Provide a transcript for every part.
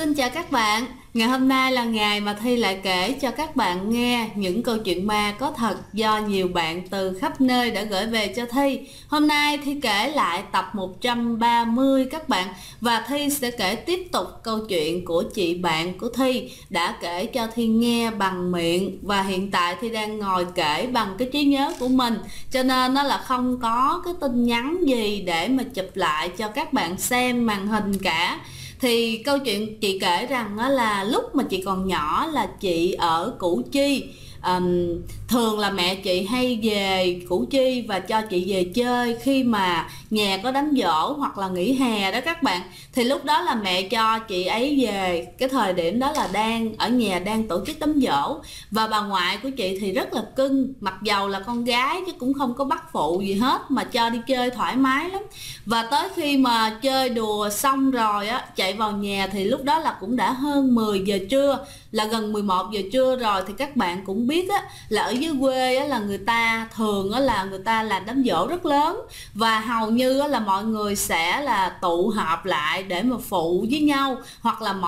Xin chào các bạn, ngày hôm nay là ngày mà Thi lại kể cho các bạn nghe những câu chuyện ma có thật do nhiều bạn từ khắp nơi đã gửi về cho Thi. Hôm nay Thi kể lại tập 130 các bạn, và Thi sẽ kể tiếp tục câu chuyện của chị bạn của Thi đã kể cho Thi nghe bằng miệng, và hiện tại Thi đang ngồi kể bằng cái trí nhớ của mình, cho nên nó là không có cái tin nhắn gì để mà chụp lại cho các bạn xem màn hình cả. Thì câu chuyện chị kể rằng đó là lúc mà chị còn nhỏ là chị ở Củ Chi. Thường là mẹ chị hay về Củ Chi và cho chị về chơi khi mà nhà có đám giỗ hoặc là nghỉ hè đó các bạn. Thì lúc đó là mẹ cho chị ấy về, cái thời điểm đó là đang ở nhà đang tổ chức đám giỗ. Và bà ngoại của chị thì rất là cưng, mặc dầu là con gái chứ cũng không có bắt phụ gì hết, mà cho đi chơi thoải mái lắm. Và tới khi mà chơi đùa xong rồi á, chạy vào nhà thì lúc đó là cũng đã hơn 10 giờ trưa, là gần 11 giờ trưa rồi. Thì các bạn cũng biết á, là ở dưới quê á, là người ta thường á, là người ta làm đám giỗ rất lớn, và hầu như á, là mọi người sẽ là tụ họp lại để mà phụ với nhau, hoặc là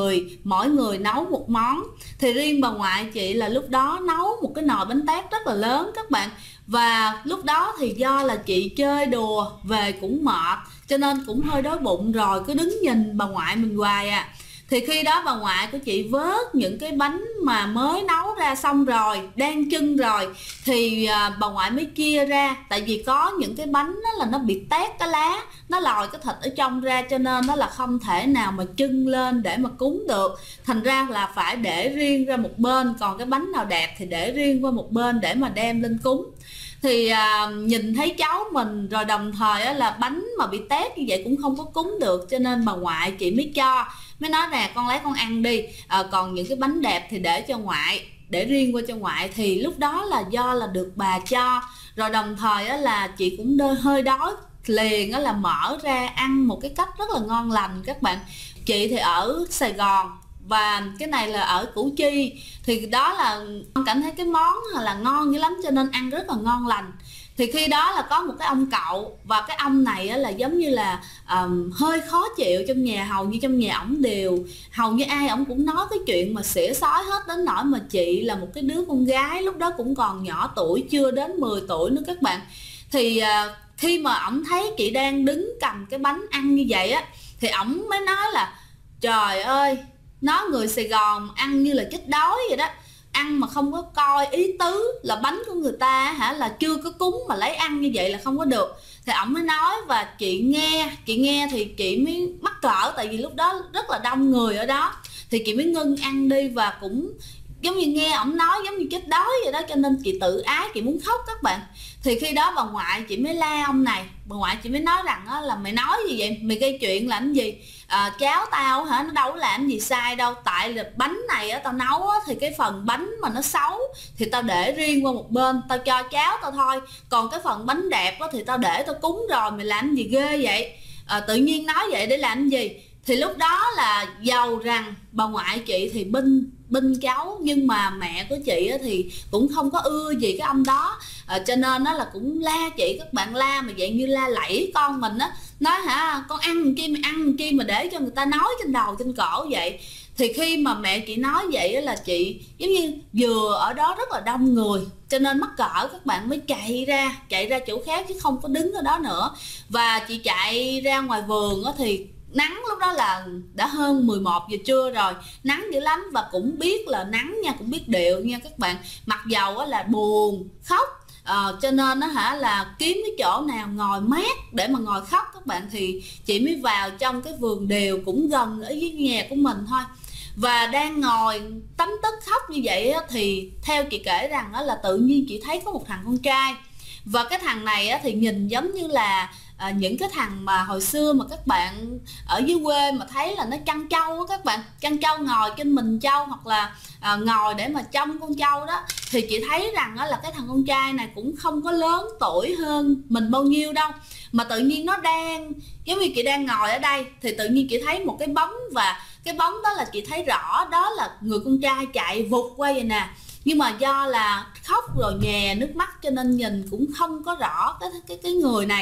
mỗi người nấu một món. Thì riêng bà ngoại chị là lúc đó nấu một cái nồi bánh tét rất là lớn các bạn. Và lúc đó thì do là chị chơi đùa về cũng mệt, cho nên cũng hơi đói bụng rồi, cứ đứng nhìn bà ngoại mình hoài à. Thì khi đó bà ngoại của chị vớt những cái bánh mà mới nấu ra xong rồi, đang chưng rồi, thì bà ngoại mới chia ra. Tại vì có những cái bánh đó là nó bị tét cái lá, nó lòi cái thịt ở trong ra, cho nên nó là không thể nào mà chưng lên để mà cúng được. Thành ra là phải để riêng ra một bên, còn cái bánh nào đẹp thì để riêng qua một bên để mà đem lên cúng. Thì nhìn thấy cháu mình rồi, đồng thời là bánh mà bị tét như vậy cũng không có cúng được, cho nên bà ngoại chị mới nói nè, con lấy con ăn đi, còn những cái bánh đẹp thì để cho ngoại, để riêng qua cho ngoại. Thì lúc đó là do là được bà cho, rồi đồng thời là chị cũng hơi đói, liền là mở ra ăn một cái cách rất là ngon lành các bạn. Chị thì ở Sài Gòn và cái này là ở Củ Chi, thì đó là con cảm thấy cái món là ngon dữ lắm, cho nên ăn rất là ngon lành. Thì khi đó là có một cái ông cậu, và cái ông này là giống như là hơi khó chịu trong nhà. Hầu như trong nhà ổng hầu như ai ổng cũng nói cái chuyện mà xỉa xói hết, đến nỗi mà chị là một cái đứa con gái lúc đó cũng còn nhỏ tuổi, chưa đến 10 tuổi nữa các bạn. Thì khi mà ổng thấy chị đang đứng cầm cái bánh ăn như vậy á, thì ổng mới nói là trời ơi, nói người Sài Gòn ăn như là chết đói vậy đó, ăn mà không có coi ý tứ là bánh của người ta là chưa có cúng mà lấy ăn như vậy là không có được. Thì ổng mới nói, và chị nghe thì chị mới mắc cỡ, tại vì lúc đó rất là đông người ở đó, thì chị mới ngưng ăn đi. Và cũng giống như nghe ổng nói giống như chết đói vậy đó, cho nên chị tự ái, chị muốn khóc các bạn. Thì khi đó bà ngoại chị mới la ông này, bà ngoại chị mới nói rằng là mày nói gì vậy, mày gây chuyện làm gì, cháu tao nó đâu có làm gì sai đâu, tại là bánh này tao nấu thì cái phần bánh mà nó xấu thì tao để riêng qua một bên, tao cho cháu tao thôi, còn cái phần bánh đẹp thì tao để tao cúng rồi, mày làm gì ghê vậy, tự nhiên nói vậy để làm gì. Thì lúc đó là dầu rằng bà ngoại chị thì binh cháu, nhưng mà mẹ của chị thì cũng không có ưa gì cái ông đó, cho nên nó là cũng la chị các bạn, la mà dạng như la lẫy con mình á, nói con ăn chi mày ăn chi mà để cho người ta nói trên đầu trên cổ vậy. Thì khi mà mẹ chị nói vậy là chị giống như vừa ở đó rất là đông người, cho nên mắc cỡ các bạn, mới chạy ra chỗ khác chứ không có đứng ở đó nữa. Và chị chạy ra ngoài vườn thì nắng lúc đó là đã hơn 11 giờ trưa rồi, nắng dữ lắm. Và cũng biết là nắng nha, cũng biết điệu nha các bạn, mặc dầu là buồn khóc, cho nên là kiếm cái chỗ nào ngồi mát để mà ngồi khóc các bạn. Thì chị mới vào trong cái vườn điều cũng gần ở dưới nhà của mình thôi, và đang ngồi tấm tức khóc như vậy thì theo chị kể rằng là tự nhiên chị thấy có một thằng con trai. Và cái thằng này thì nhìn giống như là những cái thằng mà hồi xưa mà các bạn ở dưới quê mà thấy là nó chăn trâu á các bạn, chăn trâu ngồi trên mình trâu, hoặc là ngồi để mà trông con trâu đó. Thì chị thấy rằng là cái thằng con trai này cũng không có lớn tuổi hơn mình bao nhiêu đâu, mà tự nhiên nó đang giống như chị đang ngồi ở đây, thì tự nhiên chị thấy một cái bóng, và cái bóng đó là chị thấy rõ đó là người con trai chạy vụt qua vậy nè. Nhưng mà do là khóc rồi nhè nước mắt cho nên nhìn cũng không có rõ cái người này.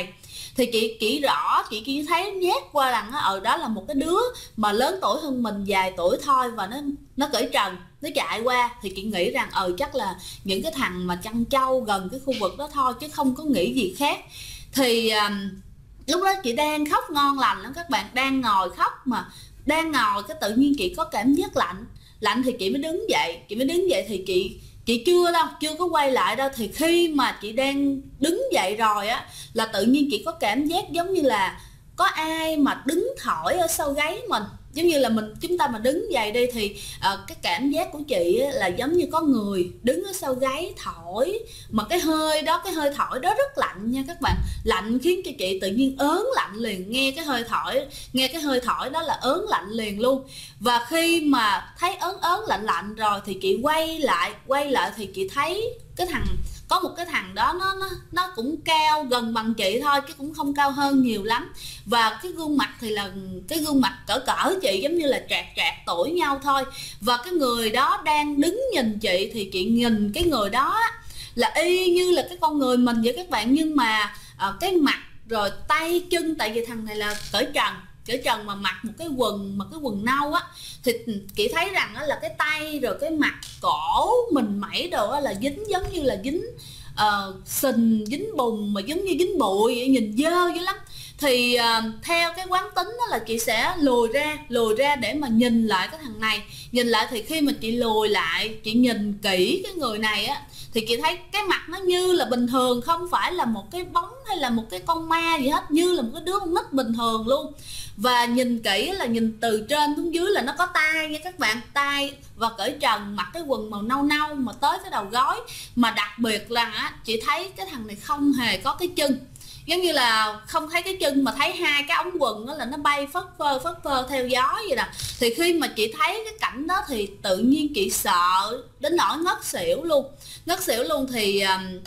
Thì chị rõ, chị chỉ thấy nhét qua rằng ở đó là một cái đứa mà lớn tuổi hơn mình vài tuổi thôi, và nó cởi trần, nó chạy qua. Thì chị nghĩ rằng chắc là những cái thằng mà chăn trâu gần cái khu vực đó thôi, chứ không có nghĩ gì khác. Thì lúc đó chị đang khóc ngon lành lắm các bạn, đang ngồi khóc, mà đang ngồi cái tự nhiên chị có cảm giác lạnh thì chị mới đứng dậy. Thì chị chưa có quay lại đâu. Thì khi mà chị đang đứng dậy rồi á, là tự nhiên chị có cảm giác giống như là có ai mà đứng thổi ở sau gáy mình. Giống như là chúng ta mà đứng dậy đi thì cái cảm giác của chị là giống như có người đứng ở sau gáy thổi, mà cái hơi thổi đó rất lạnh nha các bạn, lạnh khiến cho chị tự nhiên ớn lạnh liền. Nghe cái hơi thổi đó là ớn lạnh liền luôn. Và khi mà thấy ớn lạnh rồi thì chị quay lại thì chị thấy có một cái thằng đó nó cũng cao gần bằng chị thôi, chứ cũng không cao hơn nhiều lắm. Và cái gương mặt thì là cái gương mặt cỡ chị, giống như là trạc tuổi nhau thôi. Và cái người đó đang đứng nhìn chị, thì chị nhìn cái người đó là y như là cái con người mình vậy các bạn. Nhưng mà cái mặt rồi tay chân, tại vì thằng này là cởi trần mà mặc một cái quần nâu á, thì chị thấy rằng là cái tay rồi cái mặt cổ mình mẩy đồ á là dính, giống như là dính sình, dính bùn, mà giống như dính bụi vậy, nhìn dơ dữ lắm. Thì theo cái quán tính đó là chị sẽ lùi ra để mà nhìn lại cái thằng này. Nhìn lại thì khi mà chị lùi lại, chị nhìn kỹ cái người này á, thì chị thấy cái mặt nó như là bình thường, không phải là một cái bóng hay là một cái con ma gì hết, như là một cái đứa con nít bình thường luôn. Và nhìn kỹ là nhìn từ trên xuống dưới là nó có tay nha các bạn, tay và cởi trần, mặc cái quần màu nâu mà tới cái đầu gối. Mà đặc biệt là chị thấy cái thằng này không hề có cái chân, giống như là không thấy cái chân mà thấy hai cái ống quần đó là nó bay phất phơ theo gió vậy nè. Thì khi mà chị thấy cái cảnh đó thì tự nhiên chị sợ đến nỗi ngất xỉu luôn. Thì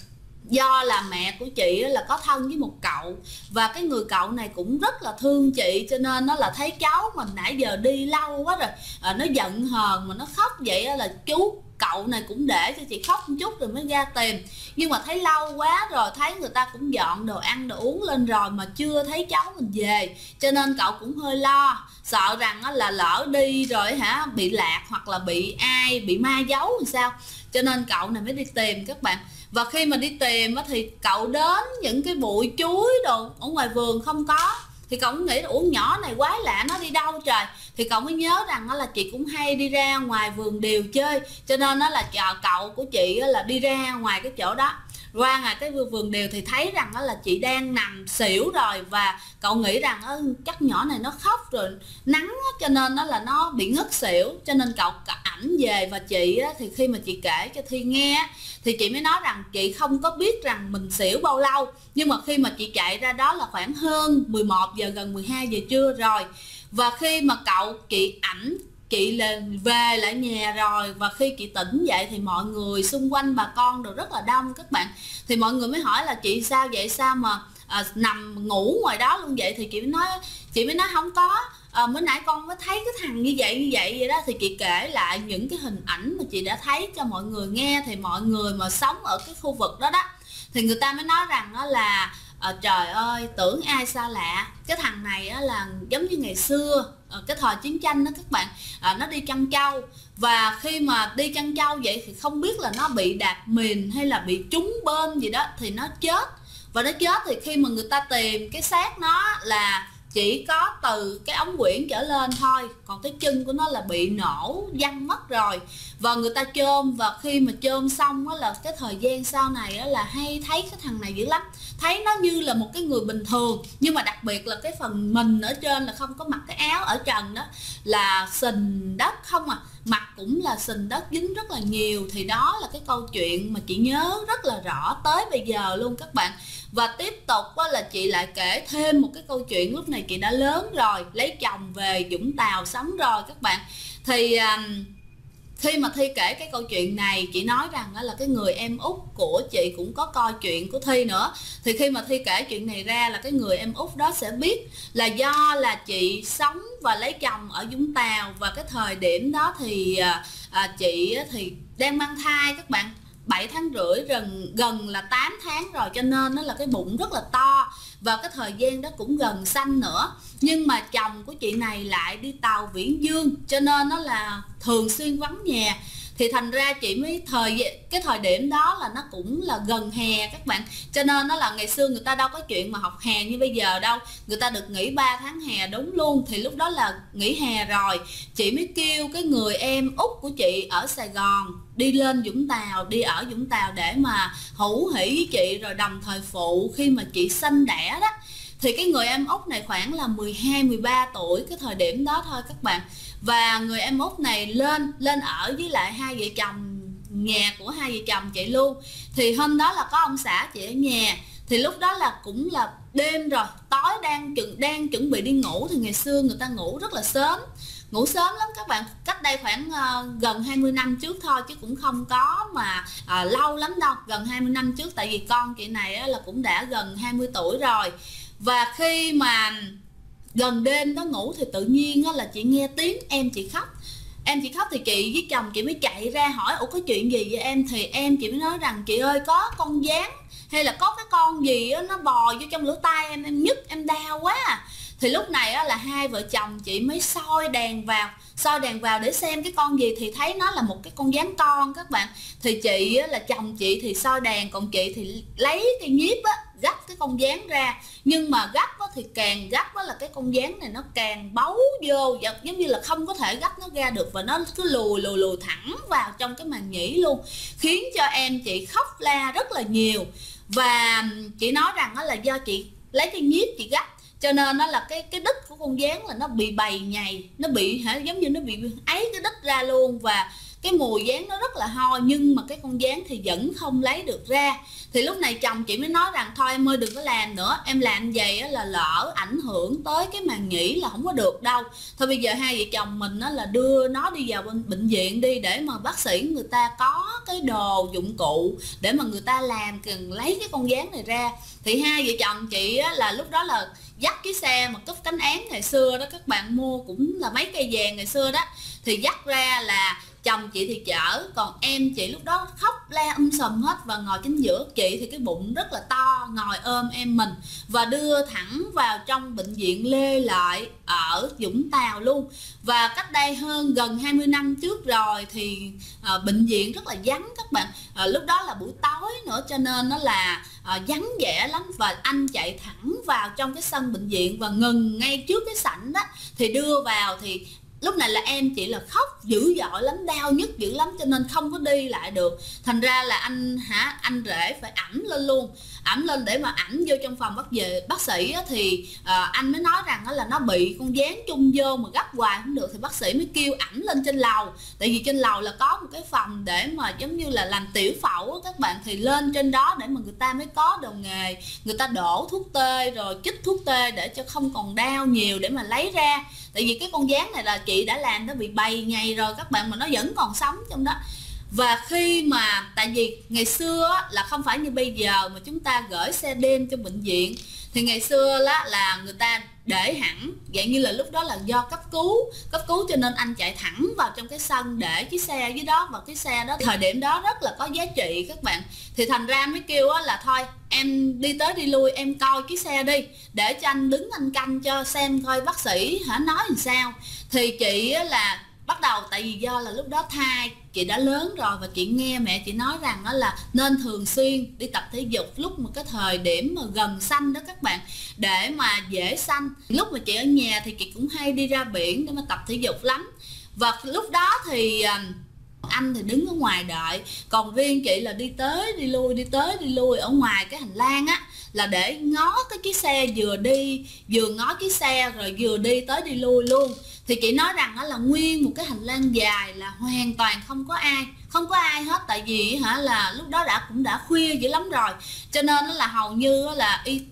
do là mẹ của chị là có thân với một cậu, và cái người cậu này cũng rất là thương chị, cho nên nó là thấy cháu mình nãy giờ đi lâu quá rồi, nó giận hờn mà nó khóc vậy là cậu này cũng để cho chị khóc một chút rồi mới ra tìm. Nhưng mà thấy lâu quá rồi, thấy người ta cũng dọn đồ ăn đồ uống lên rồi mà chưa thấy cháu mình về, cho nên cậu cũng hơi lo, sợ rằng là lỡ đi rồi bị lạc, hoặc là bị ma giấu làm sao. Cho nên cậu này mới đi tìm các bạn. Và khi mà đi tìm thì cậu đến những cái bụi chuối đồ ở ngoài vườn không có, thì cậu cũng nghĩ là nhỏ này quái lạ, nó đi đâu trời. Thì cậu mới nhớ rằng là chị cũng hay đi ra ngoài vườn điều chơi, cho nên nó là cậu của chị là đi ra ngoài cái chỗ đó, qua ngoài cái vườn điều thì thấy rằng là chị đang nằm xỉu rồi. Và cậu nghĩ rằng chắc nhỏ này nó khóc rồi nắng, cho nên nó là nó bị ngất xỉu, cho nên cậu ảnh về. Và chị thì khi mà chị kể cho Thi nghe thì chị mới nói rằng chị không có biết rằng mình xỉu bao lâu, nhưng mà khi mà chị chạy ra đó là khoảng hơn 11 giờ, gần 12 giờ trưa rồi. Và khi mà chị là về lại nhà rồi, và khi chị tỉnh dậy thì mọi người xung quanh, bà con đều rất là đông các bạn. Thì mọi người mới hỏi là chị sao vậy, sao mà nằm ngủ ngoài đó luôn vậy. Thì chị mới nói không có, bữa nãy con mới thấy cái thằng như vậy đó. Thì chị kể lại những cái hình ảnh mà chị đã thấy cho mọi người nghe. Thì mọi người mà sống ở cái khu vực đó thì người ta mới nói rằng đó là trời ơi, tưởng ai xa lạ, cái thằng này là giống như ngày xưa cái thời chiến tranh đó các bạn, nó đi chăn trâu. Và khi mà đi chăn trâu vậy thì không biết là nó bị đạp mìn hay là bị trúng bơm gì đó thì nó chết. Và nó chết thì khi mà người ta tìm cái xác nó là chỉ có từ cái ống quyển trở lên thôi, còn cái chân của nó là bị nổ văng mất rồi. Và người ta chôn, và khi mà chôn xong là cái thời gian sau này là hay thấy cái thằng này dữ lắm, thấy nó như là một cái người bình thường. Nhưng mà đặc biệt là cái phần mình ở trên là không có mặc cái áo ở trần đó, là sình đất không mặt cũng là sình đất dính rất là nhiều. Thì đó là cái câu chuyện mà chị nhớ rất là rõ tới bây giờ luôn các bạn. Và tiếp tục là chị lại kể thêm một cái câu chuyện. Lúc này chị đã lớn rồi, lấy chồng về Vũng Tàu sống rồi các bạn. Thì khi mà Thi kể cái câu chuyện này, chị nói rằng là cái người em út của chị cũng có coi chuyện của Thi nữa. Thì khi mà Thi kể chuyện này ra là cái người em út đó sẽ biết là do là chị sống và lấy chồng ở Vũng Tàu. Và cái thời điểm đó thì chị thì đang mang thai các bạn, 7 tháng rưỡi, gần là 8 tháng rồi, cho nên nó là cái bụng rất là to và cái thời gian đó cũng gần sanh nữa. Nhưng mà chồng của chị này lại đi tàu viễn dương, cho nên nó là thường xuyên vắng nhà. Thì thành ra chị mới cái thời điểm đó là nó cũng là gần hè các bạn, cho nên nó là ngày xưa người ta đâu có chuyện mà học hè như bây giờ đâu, người ta được nghỉ 3 tháng hè đúng luôn. Thì lúc đó là nghỉ hè rồi, chị mới kêu cái người em út của chị ở Sài Gòn đi lên Vũng Tàu, đi ở Vũng Tàu để mà hữu hỉ với chị, rồi đồng thời phụ khi mà chị sanh đẻ đó. Thì cái người em út này khoảng là 12-13 tuổi cái thời điểm đó thôi các bạn. Và người em út này lên ở với lại hai vợ chồng, nhà của hai vợ chồng chị luôn. Thì hôm đó là có ông xã chị ở nhà. Thì lúc đó là cũng là đêm rồi, tối đang chuẩn bị đi ngủ. Thì ngày xưa người ta ngủ rất là sớm, ngủ sớm lắm các bạn. Cách đây khoảng gần 20 năm trước thôi, chứ cũng không có mà lâu lắm đâu, gần 20 năm trước. Tại vì con chị này là cũng đã gần 20 tuổi rồi. Và khi mà gần đêm đó ngủ thì tự nhiên là chị nghe tiếng em chị khóc. Em chị khóc thì chị với chồng chị mới chạy ra hỏi ủa có chuyện gì vậy em. Thì em chị mới nói rằng chị ơi có con gián hay là có cái con gì nó bò vô trong lỗ tai em nhức, em đau quá à. Thì lúc này là hai vợ chồng chị mới soi đèn vào để xem cái con gì. Thì thấy nó là một cái con gián con các bạn. Thì chị là chồng chị thì soi đèn, còn chị thì lấy cái nhíp gấp cái con gián ra. Nhưng mà gấp thì càng gấp là cái con gián này nó càng bấu vô, giống như là không có thể gấp nó ra được, và nó cứ lùi thẳng vào trong cái màng nhĩ luôn, khiến cho em chị khóc la rất là nhiều. Và chị nói rằng là do chị lấy cái nhíp chị gấp, cho nên nó là cái đít của con gián là nó bị bầy nhầy, nó bị giống như nó bị ấy cái đít ra luôn. Và cái mùi gián nó rất là hôi, nhưng mà cái con gián thì vẫn không lấy được ra. Thì lúc này chồng chị mới nói rằng thôi em ơi đừng có làm nữa, em làm vậy là lỡ ảnh hưởng tới cái màng nhĩ là không có được đâu. Thôi bây giờ hai vợ chồng mình là đưa nó đi vào bệnh viện đi, để mà bác sĩ người ta có cái đồ dụng cụ để mà người ta làm cần lấy cái con gián này ra. Thì hai vợ chồng chị là lúc đó là dắt cái xe mà cúp cánh án ngày xưa đó các bạn, mua cũng là mấy cây vàng ngày xưa đó. Thì dắt ra là chồng chị thì chở, còn em chị lúc đó khóc la sùm hết. Và ngồi chính giữa, chị thì cái bụng rất là to, ngồi ôm em mình, và đưa thẳng vào trong bệnh viện Lê Lợi ở Vũng Tàu luôn. Và cách đây gần 20 năm trước rồi thì bệnh viện rất là vắng các bạn. Lúc đó là buổi tối nữa, cho nên nó là vắng vẻ lắm. Và anh chạy thẳng vào trong cái sân bệnh viện và ngừng ngay trước cái sảnh đó. Thì đưa vào thì lúc này là em chị là khóc dữ dội lắm, đau nhức dữ lắm, cho nên không có đi lại được. Thành ra là anh rể phải ẵm lên luôn, ẵm lên để mà ẵm vô trong phòng bác sĩ thì anh mới nói rằng là nó bị con gián chung vô mà gấp hoài không được. Thì bác sĩ mới kêu ẵm lên trên lầu, tại vì trên lầu là có một cái phòng để mà giống như là làm tiểu phẫu các bạn. Thì lên trên đó để mà người ta mới có đồ nghề, người ta đổ thuốc tê rồi chích thuốc tê để cho không còn đau nhiều để mà lấy ra. Tại vì cái con gián này là chị đã làm nó bị bầy nhầy rồi các bạn, mà nó vẫn còn sống trong đó. Và khi mà tại vì ngày xưa là không phải như bây giờ mà chúng ta gửi xe đêm cho bệnh viện, thì ngày xưa là người ta để hẳn dạng như là lúc đó là do cấp cứu, cho nên anh chạy thẳng vào trong cái sân để chiếc xe dưới đó. Và cái xe đó thời điểm đó rất là có giá trị các bạn. Thì thành ra mới kêu là thôi em đi tới đi lui em coi cái xe đi, để cho anh đứng anh canh cho xem coi bác sĩ nói làm sao. Thì chị là bắt đầu, tại vì do là lúc đó thai chị đã lớn rồi, và chị nghe mẹ chị nói rằng đó là nên thường xuyên đi tập thể dục lúc một cái thời điểm mà gần sanh đó các bạn, để mà dễ sanh. Lúc mà chị ở nhà thì chị cũng hay đi ra biển để mà tập thể dục lắm. Và lúc đó thì anh thì đứng ở ngoài đợi, còn riêng chị là đi tới đi lui ở ngoài cái hành lang á, là để ngó cái chiếc xe, vừa ngó chiếc xe rồi vừa đi tới đi lui luôn. Thì chị nói rằng là nguyên một cái hành lang dài là hoàn toàn không có ai hết. Tại vì là lúc đó cũng đã khuya dữ lắm rồi, cho nên là hầu như là y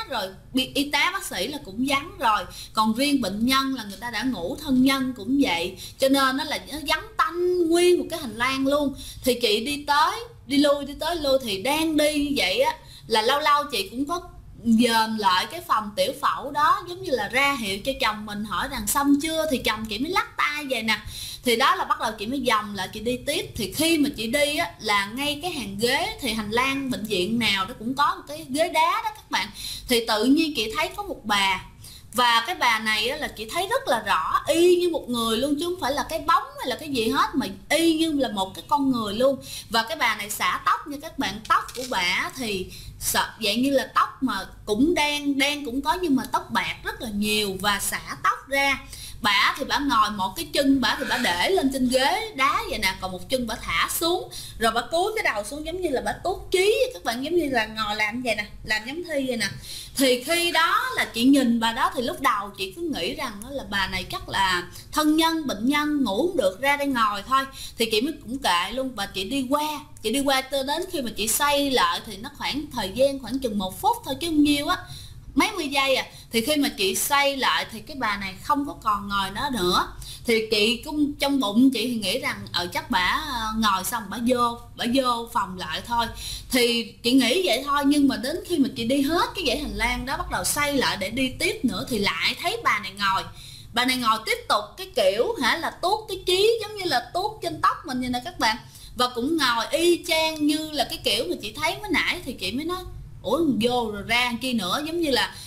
tá bác sĩ là cũng vắng rồi. Còn riêng bệnh nhân là người ta đã ngủ, thân nhân cũng vậy, cho nên nó là nó vắng tanh nguyên một cái hành lang luôn. Thì chị đi tới lui thì đang đi như vậy á, là lâu lâu chị cũng có dòm lại cái phòng tiểu phẫu đó, giống như là ra hiệu cho chồng mình, hỏi rằng xong chưa, thì chồng chị mới lắc tay vậy nè. Thì đó là bắt đầu chị mới dòm lại, chị đi tiếp. Thì khi mà chị đi á, là ngay cái hàng ghế, thì hành lang bệnh viện nào nó cũng có một cái ghế đá đó các bạn. Thì tự nhiên chị thấy có một bà, và cái bà này á, là chị thấy rất là rõ, y như một người luôn, chứ không phải là cái bóng hay là cái gì hết, mà y như là một cái con người luôn. Và cái bà này xõa tóc nha các bạn. Tóc của bà thì dạng như là tóc mà cũng đen cũng có, nhưng mà tóc bạc rất là nhiều, và xõa tóc ra. Bả thì bả ngồi, một cái chân bả thì bả để lên trên ghế đá vậy nè, còn một chân bả thả xuống, rồi bả cúi cái đầu xuống giống như là bả tuốt chí các bạn, giống như là ngồi làm vậy nè, làm giám thi vậy nè. Thì khi đó là chị nhìn bà đó, thì lúc đầu chị cứ nghĩ rằng đó là bà này chắc là thân nhân bệnh nhân ngủ không được, ra đây ngồi thôi. Thì chị mới cũng kệ luôn, và chị đi qua tới đến khi mà chị xoay lại thì nó khoảng thời gian khoảng chừng 1 phút thôi chứ không nhiều á, mấy mươi giây à. Thì khi mà chị xoay lại thì cái bà này không có còn ngồi đó nữa. Thì chị cũng trong bụng chị thì nghĩ rằng chắc bả ngồi xong bả vô phòng lại thôi. Thì chị nghĩ vậy thôi, nhưng mà đến khi mà chị đi hết cái dãy hành lang đó, bắt đầu xoay lại để đi tiếp nữa, thì lại thấy bà này ngồi tiếp tục cái kiểu là tuốt cái chí, giống như là tuốt trên tóc mình vậy nè các bạn. Và cũng ngồi y chang như là cái kiểu mà chị thấy mới nãy. Thì chị mới nói ủa, vô rồi ra chi nữa, giống như là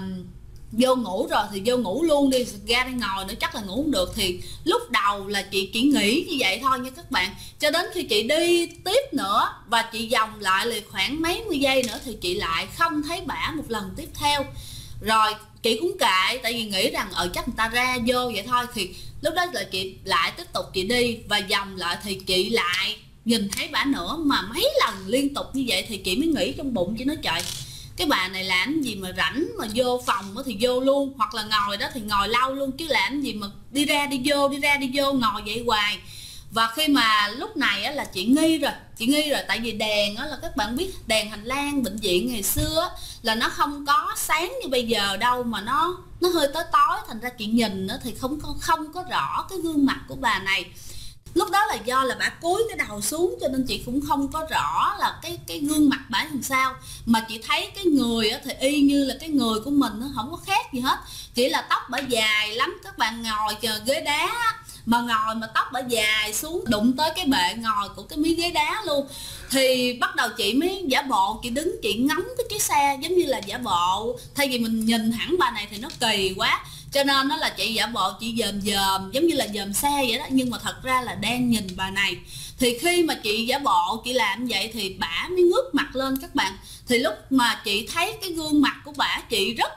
vô ngủ rồi thì vô ngủ luôn đi, ra đây ngồi nữa chắc là ngủ không được. Thì lúc đầu là chị chỉ nghĩ như vậy thôi nha các bạn, cho đến khi chị đi tiếp nữa và chị vòng lại là khoảng mấy mươi giây nữa, thì chị lại không thấy bả một lần tiếp theo. Rồi chị cũng kệ, tại vì nghĩ rằng chắc người ta ra vô vậy thôi. Thì lúc đó là chị lại tiếp tục chị đi và vòng lại, thì chị lại nhìn thấy bả nữa, mà mấy lần liên tục như vậy. Thì chị mới nghĩ trong bụng, chị nói trời, cái bà này làm gì mà rảnh mà vô phòng thì vô luôn, hoặc là ngồi đó thì ngồi lâu luôn, chứ làm gì mà đi ra đi vô ngồi vậy hoài. Và khi mà lúc này á, là chị nghi rồi, tại vì đèn á, là các bạn biết đèn hành lang bệnh viện ngày xưa á, là nó không có sáng như bây giờ đâu, mà nó hơi tối, thành ra chị nhìn á, thì không có rõ cái gương mặt của bà này. Lúc đó là do là bả cúi cái đầu xuống, cho nên chị cũng không có rõ là cái gương mặt bả làm sao. Mà chị thấy cái người á, thì y như là cái người của mình, nó không có khác gì hết, chỉ là tóc bả dài lắm. Các bạn ngồi chờ ghế đá mà ngồi mà tóc bả dài xuống đụng tới cái bệ ngồi của cái miếng ghế đá luôn. Thì bắt đầu chị mới giả bộ, chị đứng chị ngắm cái chiếc xe, giống như là giả bộ, thay vì mình nhìn thẳng bà này thì nó kỳ quá, cho nên nó là chị giả bộ, chị dòm giống như là dòm xe vậy đó, nhưng mà thật ra là đang nhìn bà này. Thì khi mà chị giả bộ chị làm vậy thì bả mới ngước mặt lên các bạn. Thì lúc mà chị thấy cái gương mặt của bả, chị rất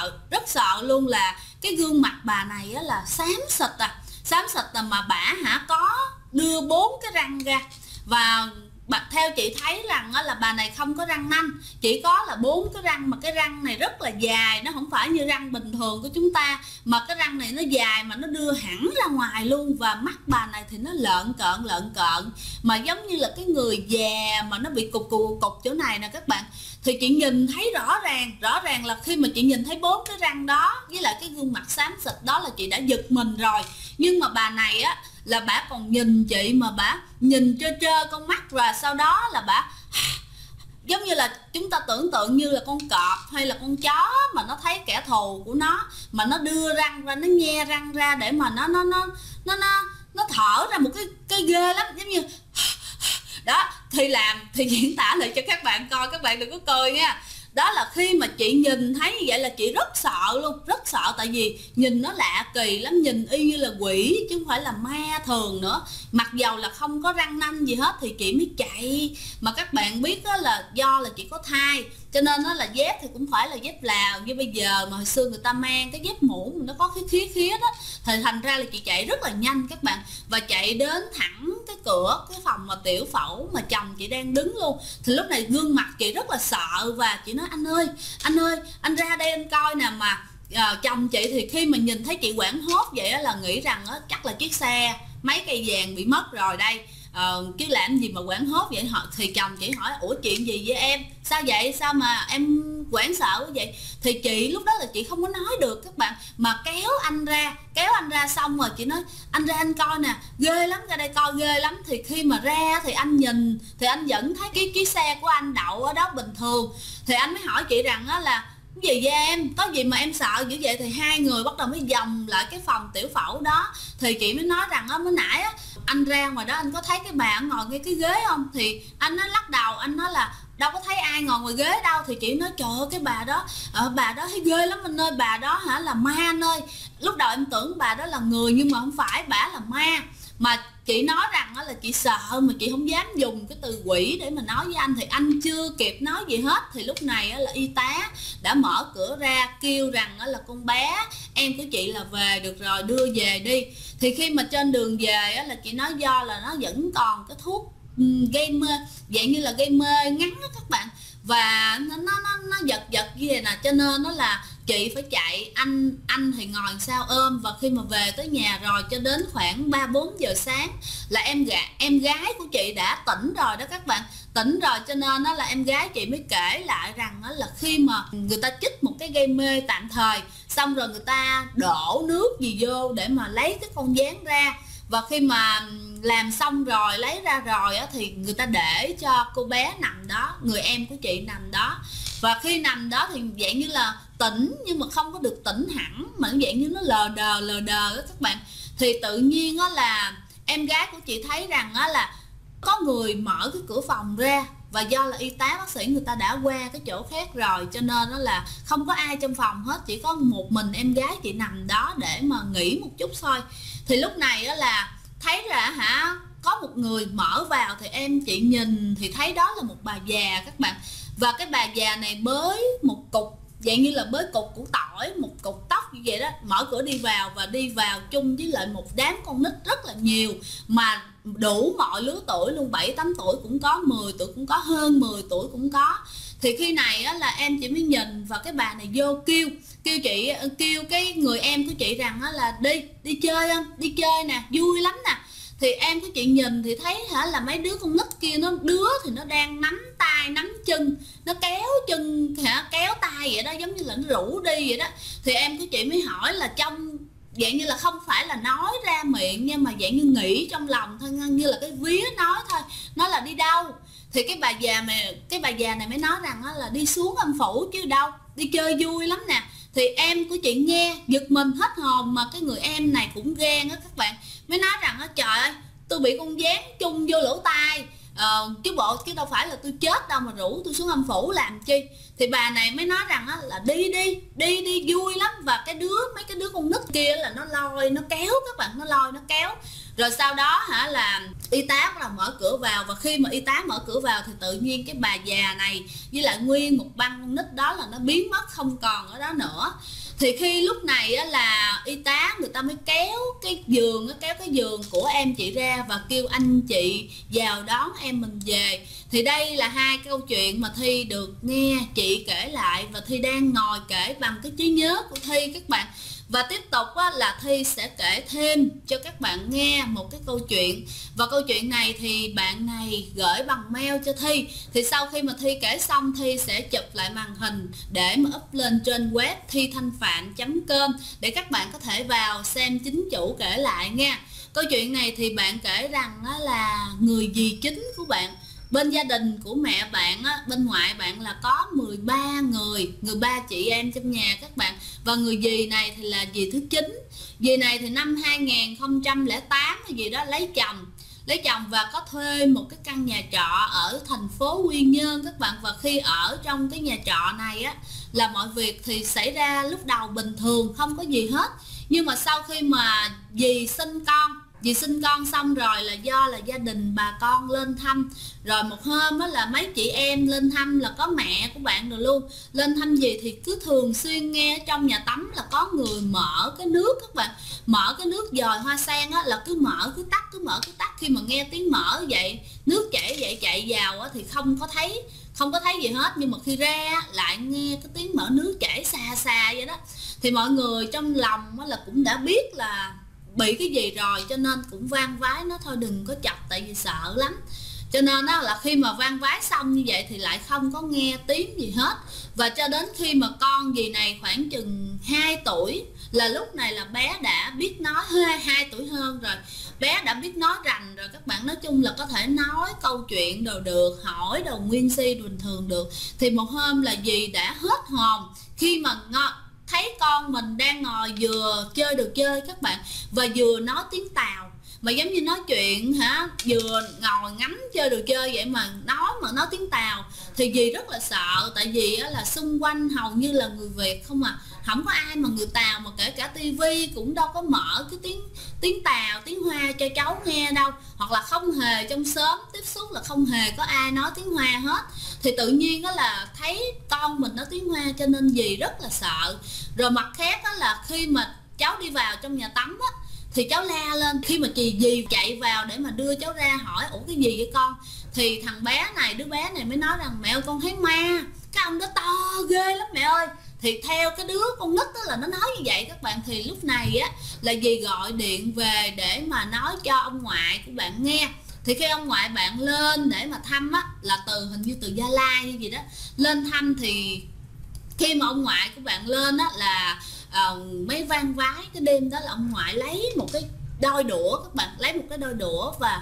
sợ luôn, là cái gương mặt bà này á là xám xịt mà bả có đưa 4 cái răng ra. Và theo chị thấy rằng là bà này không có răng nanh, chỉ có là 4 cái răng, mà cái răng này rất là dài, nó không phải như răng bình thường của chúng ta, mà cái răng này nó dài mà nó đưa hẳn ra ngoài luôn. Và mắt bà này thì nó lợn cợn, mà giống như là cái người già mà nó bị cục chỗ này nè các bạn. Thì chị nhìn thấy rõ ràng là khi mà chị nhìn thấy 4 cái răng đó với lại cái gương mặt xám xịt đó là chị đã giật mình rồi. Nhưng mà bà này á, là bả còn nhìn chị, mà bả nhìn trơ con mắt, và sau đó là bả giống như là chúng ta tưởng tượng như là con cọp hay là con chó mà nó thấy kẻ thù của nó, mà nó đưa răng ra, nó nhe răng ra để mà nó thở ra một cái ghê lắm, giống như đó. Thì diễn tả lại cho các bạn coi, các bạn đừng có cười nha. Đó là khi mà chị nhìn thấy như vậy là chị rất sợ luôn, rất sợ, tại vì nhìn nó lạ kỳ lắm, nhìn y như là quỷ chứ không phải là ma thường nữa. Mặc dầu là không có răng nanh gì hết thì chị mới chạy. Mà các bạn biết đó là do là chị có thai, cho nên nó là dép thì cũng phải là dép Lào như bây giờ, mà hồi xưa người ta mang cái dép mũ nó có cái khía đó. Thì thành ra là chị chạy rất là nhanh các bạn, và chạy đến thẳng cái cửa cái phòng mà tiểu phẫu mà chồng chị đang đứng luôn. Thì lúc này gương mặt chị rất là sợ, và chị nói anh ơi anh ra đây anh coi nè. Mà chồng chị thì khi mà nhìn thấy chị hoảng hốt vậy là nghĩ rằng chắc là chiếc xe mấy cây vàng bị mất rồi đây. chứ làm gì mà quảng hốt vậy. Họ thì chồng chị hỏi ủa chuyện gì vậy em, sao vậy, sao mà em quảng sợ quá vậy. Thì chị lúc đó là chị không có nói được các bạn, mà kéo anh ra xong rồi chị nói anh ra anh coi nè, ghê lắm, ra đây coi ghê lắm. Thì khi mà ra thì anh nhìn thì anh vẫn thấy cái xe của anh đậu ở đó bình thường. Thì anh mới hỏi chị rằng á là cái gì vậy em, có gì mà em sợ dữ vậy. Thì hai người bắt đầu mới vòng lại cái phòng tiểu phẫu đó. Thì chị mới nói rằng á mới nãy á anh ra ngoài đó anh có thấy cái bà ngồi ngay cái ghế không. Thì anh nó lắc đầu, anh nói là đâu có thấy ai ngồi ngoài ghế đâu. Thì chị nói trời ơi cái bà đó thấy ghê lắm anh ơi, bà đó hả là ma anh ơi. Lúc đầu em tưởng bà đó là người nhưng mà không phải, bà là ma. Mà chị nói rằng đó là chị sợ mà chị không dám dùng cái từ quỷ để mà nói với anh. Thì anh chưa kịp nói gì hết thì lúc này là y tá đã mở cửa ra kêu rằng là con bé em của chị là về được rồi, đưa về đi. Thì khi mà trên đường về là chị nói do là nó vẫn còn cái thuốc gây mê, dạng như là gây mê ngắn đó các bạn, và nó giật như vậy nè, cho nên nó là chị phải chạy. Anh thì ngồi sao ôm. Và khi mà về tới nhà rồi cho đến khoảng 3-4 giờ sáng là em gái của chị đã tỉnh rồi đó các bạn, tỉnh rồi. Cho nên đó là em gái chị mới kể lại rằng đó là khi mà người ta chích một cái gây mê tạm thời xong rồi người ta đổ nước gì vô để mà lấy cái con gián ra, và khi mà làm xong rồi lấy ra rồi á thì người ta để cho cô bé nằm đó, người em của chị nằm đó. Và khi nằm đó thì dạng như là tỉnh nhưng mà không có được tỉnh hẳn, mà dạng như nó lờ đờ đó các bạn. Thì tự nhiên á là em gái của chị thấy rằng á là có người mở cái cửa phòng ra, và do là y tá bác sĩ người ta đã qua cái chỗ khác rồi cho nên đó là không có ai trong phòng hết, chỉ có một mình em gái chị nằm đó để mà nghỉ một chút thôi. Thì lúc này đó là thấy ra có một người mở vào. Thì em chị nhìn thì thấy đó là một bà già các bạn, và cái bà già này bới một cục, dạng như là bới cục củ tỏi, một cục tóc như vậy đó, mở cửa đi vào, và đi vào chung với lại một đám con nít rất là nhiều, mà đủ mọi lứa tuổi luôn, 7-8 tuổi cũng có, 10 tuổi cũng có, hơn 10 tuổi cũng có. Thì khi này á, là em chỉ mới nhìn, và cái bà này vô kêu chị, kêu cái người em của chị rằng á, là đi chơi không, đi chơi nè, vui lắm nè. Thì em của chị nhìn thì thấy là mấy đứa con nít kia, đứa thì nó đang nắm tay nắm chân, nó kéo chân kéo tay vậy đó, giống như là nó rủ đi vậy đó. Thì em của chị mới hỏi là trong dạng như là không phải là nói ra miệng nhưng mà dạng như nghĩ trong lòng thôi, như là cái vía nói thôi, nói là đi đâu. Thì cái bà già này mới nói rằng là đi xuống âm phủ chứ đâu, đi chơi vui lắm nè. Thì em của chị nghe giật mình hết hồn, mà cái người em này cũng ghen á các bạn, mới nói rằng trời ơi tôi bị con gián chung vô lỗ tai, chứ đâu phải là tôi chết đâu mà rủ tôi xuống âm phủ làm chi. Thì bà này mới nói rằng là đi vui lắm. Và mấy cái đứa con nít kia là nó lôi nó kéo các bạn, nó lôi nó kéo. Rồi sau đó là y tá bắt đầu mở cửa vào, và khi mà y tá mở cửa vào thì tự nhiên cái bà già này với lại nguyên một băng con nít đó là nó biến mất không còn ở đó nữa. Thì khi lúc này á, là y tá người ta mới kéo cái giường của em chị ra và kêu anh chị vào đón em mình về. Thì đây là hai câu chuyện mà Thi được nghe chị kể lại, và Thi đang ngồi kể bằng cái trí nhớ của Thi các bạn. Và tiếp tục á, là Thi sẽ kể thêm cho các bạn nghe một cái câu chuyện. Và câu chuyện này thì bạn này gửi bằng mail cho Thi. Thì sau khi mà Thi kể xong, Thi sẽ chụp lại màn hình để mà up lên trên web thithanhpham.com để các bạn có thể vào xem chính chủ kể lại nha. Câu chuyện này thì bạn kể rằng đó là người dì chính của bạn, bên gia đình của mẹ bạn á, bên ngoại bạn là có 13 người 13 chị em trong nhà các bạn. Và người dì này thì là dì thứ 9. Dì này thì năm 2008 hay gì đó lấy chồng và có thuê một cái căn nhà trọ ở thành phố Quy Nhơn các bạn. Và khi ở trong cái nhà trọ này á, là mọi việc thì xảy ra lúc đầu bình thường, không có gì hết. Nhưng mà sau khi mà dì sinh con xong rồi là do là gia đình bà con lên thăm. Rồi một hôm đó là mấy chị em lên thăm, là có mẹ của bạn rồi luôn. Lên thăm gì thì cứ thường xuyên nghe trong nhà tắm là có người mở cái nước các bạn. Mở cái nước dòi hoa sen á, là cứ mở cứ tắt. Khi mà nghe tiếng mở vậy, nước chảy vậy chạy vào á, thì không có thấy gì hết. Nhưng mà khi ra lại nghe cái tiếng mở nước chảy xa xa vậy đó. Thì mọi người trong lòng á, là cũng đã biết là bị cái gì rồi, cho nên cũng van vái nó thôi đừng có chọc, tại vì sợ lắm. Cho nên đó là khi mà van vái xong như vậy thì lại không có nghe tiếng gì hết. Và cho đến khi mà con dì này khoảng chừng 2 tuổi là lúc này là bé đã biết nói, 2 tuổi hơn rồi, bé đã biết nói rành rồi các bạn. Nói chung là có thể nói câu chuyện đồ được, hỏi đồ nguyên si bình thường được. Thì một hôm là dì đã hết hồn khi mà thấy con mình đang ngồi vừa chơi đồ chơi các bạn, và vừa nói tiếng Tàu, mà giống như nói chuyện hả, vừa ngồi ngắm chơi đồ chơi vậy mà nói tiếng Tàu. Thì dì rất là sợ, tại vì là xung quanh hầu như là người Việt không à, không có ai mà người Tàu, mà kể cả tivi cũng đâu có mở cái tiếng Tàu, tiếng Hoa cho cháu nghe đâu, hoặc là không hề trong xóm tiếp xúc là không hề có ai nói tiếng Hoa hết. Thì tự nhiên đó là thấy con mình nói tiếng Hoa cho nên dì rất là sợ. Rồi mặt khác đó là khi mà cháu đi vào trong nhà tắm á, thì cháu la lên. Khi mà dì chạy vào để mà đưa cháu ra hỏi ủa cái gì vậy con, thì thằng bé này, đứa bé này mới nói rằng mẹ ơi con thấy ma, cái ông đó to ghê lắm mẹ ơi. Thì theo cái đứa con nít đó là nó nói như vậy các bạn. Thì lúc này á là dì gọi điện về để mà nói cho ông ngoại của bạn nghe. Thì khi ông ngoại bạn lên để mà thăm á, là hình như từ Gia Lai hay gì đó lên thăm, thì khi mà ông ngoại của bạn lên á là mấy van vái. Cái đêm đó là ông ngoại lấy một cái đôi đũa các bạn, lấy một cái đôi đũa và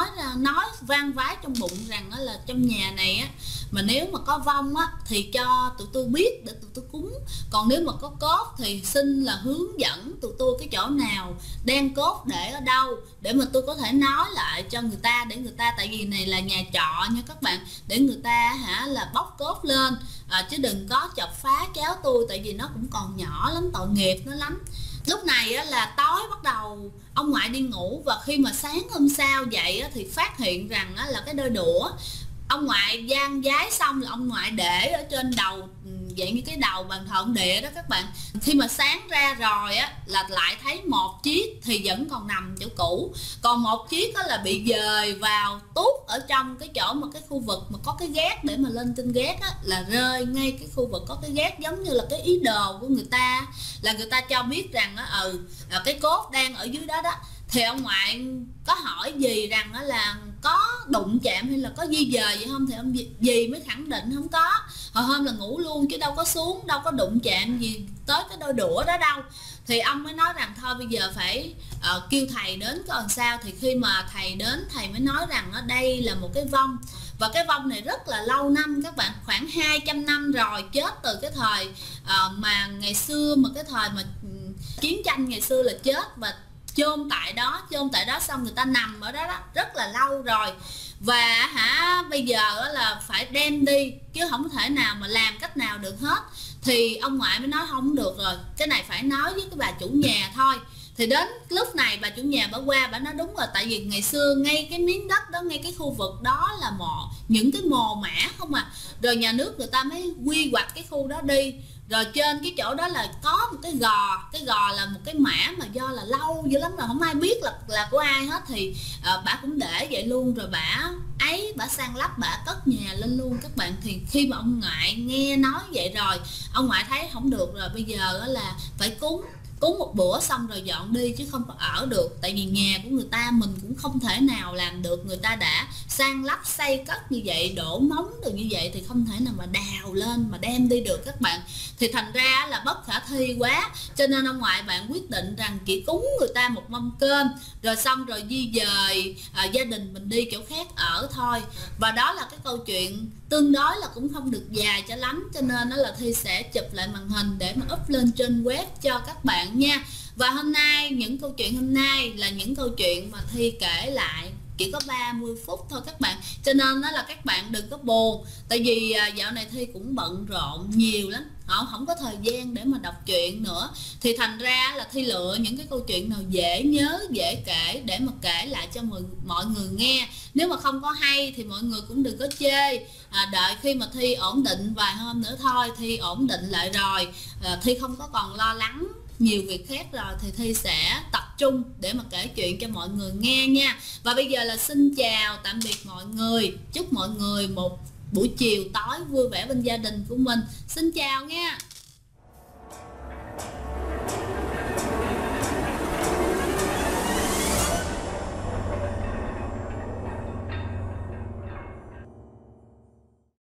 nói van vái trong bụng rằng đó là trong nhà này á, mà nếu mà có vong á thì cho tụi tôi biết để tụi tôi cúng, còn nếu mà có cốt thì xin là hướng dẫn tụi tôi cái chỗ nào đang cốt để ở đâu, để mà tôi có thể nói lại cho người ta, để người ta, tại vì này là nhà trọ nha các bạn, để người ta là bóc cốt lên, chứ đừng có chọc phá cháu tôi, tại vì nó cũng còn nhỏ lắm, tội nghiệp nó lắm. Lúc này á, là tối bắt đầu ông ngoại đi ngủ, và khi mà sáng hôm sau dậy á, thì phát hiện rằng á, là cái đôi đũa ông ngoại giang giái xong là ông ngoại để ở trên đầu, dạng như cái đầu bàn thờ ông địa đó các bạn. Khi mà sáng ra rồi á là lại thấy một chiếc thì vẫn còn nằm chỗ cũ, còn một chiếc á là bị dời vào tuốt ở trong cái chỗ mà cái khu vực mà có cái gác để mà lên trên gác á, là rơi ngay cái khu vực có cái gác, giống như là cái ý đồ của người ta, là người ta cho biết rằng á, cái cốt đang ở dưới đó đó. Thì ông ngoại có hỏi dì rằng là có đụng chạm hay là có di dời vậy không, thì ông dì mới khẳng định không có, hồi hôm là ngủ luôn chứ đâu có xuống, đâu có đụng chạm gì tới cái đôi đũa đó đâu. Thì ông mới nói rằng thôi bây giờ phải kêu thầy đến coi làm sao. Thì khi mà thầy đến, thầy mới nói rằng ở đây là một cái vong, và cái vong này rất là lâu năm các bạn, khoảng 200 năm rồi, chết từ cái thời mà ngày xưa, mà cái thời mà chiến tranh ngày xưa là chết, và chôn tại đó xong người ta nằm ở đó rất là lâu rồi. Và bây giờ là phải đem đi chứ không thể nào mà làm cách nào được hết. Thì ông ngoại mới nói không được rồi, cái này phải nói với cái bà chủ nhà thôi. Thì đến lúc này bà chủ nhà bà qua, bà nói đúng rồi, tại vì ngày xưa ngay cái miếng đất đó, ngay cái khu vực đó là những cái mồ mả không à, rồi nhà nước người ta mới quy hoạch cái khu đó đi. Rồi trên cái chỗ đó là có một cái gò là một cái mã mà do là lâu dữ lắm rồi không ai biết là của ai hết. Thì bà cũng để vậy luôn, rồi bà san lấp, bà cất nhà lên luôn các bạn. Thì khi mà ông ngoại nghe nói vậy rồi, ông ngoại thấy không được rồi, bây giờ là phải cúng một bữa xong rồi dọn đi chứ không có ở được, tại vì nhà của người ta mình cũng không thể nào làm được, người ta đã san lấp xây cất như vậy, đổ móng được như vậy thì không thể nào mà đào lên mà đem đi được các bạn. Thì thành ra là bất khả thi quá, cho nên ông ngoại bạn quyết định rằng chỉ cúng người ta một mâm cơm, rồi xong rồi di dời gia đình mình đi chỗ khác ở thôi. Và đó là cái câu chuyện tương đối là cũng không được dài cho lắm, cho nên đó là Thi sẽ chụp lại màn hình để mà up lên trên web cho các bạn nha. Và hôm nay những câu chuyện hôm nay là những câu chuyện mà Thi kể lại chỉ có 30 phút thôi các bạn, cho nên đó là các bạn đừng có buồn, tại vì dạo này Thi cũng bận rộn nhiều lắm, không có thời gian để mà đọc truyện nữa. Thì thành ra là Thi lựa những cái câu chuyện nào dễ nhớ, dễ kể để mà kể lại cho mọi người nghe. Nếu mà không có hay thì mọi người cũng đừng có chê, đợi khi mà Thi ổn định vài hôm nữa thôi. Thi ổn định lại rồi, Thi không có còn lo lắng nhiều việc khác rồi, thì Thi sẽ tập trung để mà kể chuyện cho mọi người nghe nha. Và bây giờ là xin chào tạm biệt mọi người, chúc mọi người một buổi chiều tối vui vẻ bên gia đình của mình. Xin chào nha.